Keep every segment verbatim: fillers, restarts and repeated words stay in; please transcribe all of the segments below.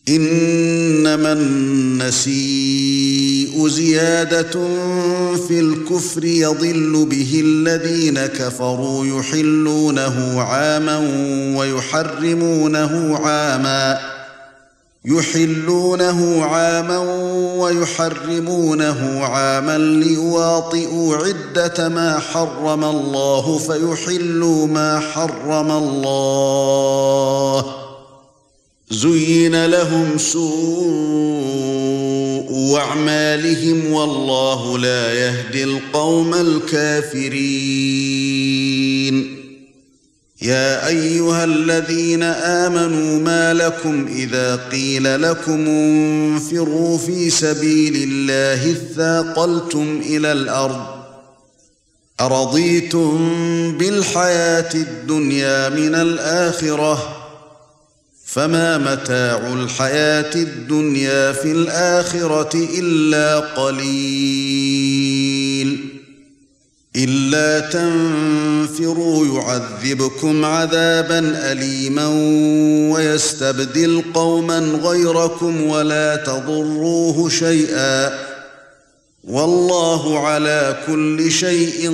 إنما النسيء زيادة في الكفر يضل به الذين كفروا يحلونه عاما ويحرمونه عاما يحلونه عاما ويحرمونه عاما ليواطئوا عدة ما حرم الله فيحلوا ما حرم الله. زين لهم سوء أعمالهم والله لا يهدي القوم الكافرين. يا أيها الذين آمنوا ما لكم إذا قيل لكم انفروا في سبيل الله اثاقلتم إلى الأرض أرضيتم بالحياة الدنيا من الآخرة فما متاع الحياة الدنيا في الآخرة إلا قليل. إلا تنفروا يعذبكم عذابا أليما ويستبدل قوما غيركم ولا تضروه شيئا والله على كل شيء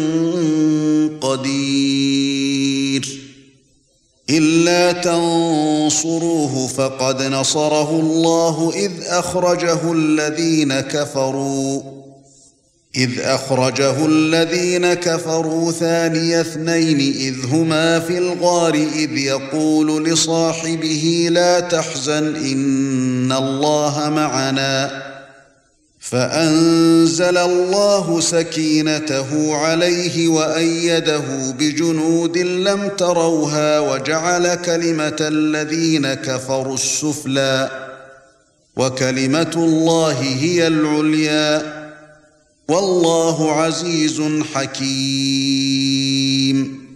قدير. إلا تنصروه فقد نصره الله إذ أخرجه الذين كفروا إذ أخرجه الذين كفروا ثاني اثنين إذ هما في الغار إذ يقول لصاحبه لا تحزن إن الله معنا فأنزل الله سكينته عليه وأيده بجنود لم تروها وجعل كلمة الذين كفروا السفلى وكلمة الله هي العليا والله عزيز حكيم.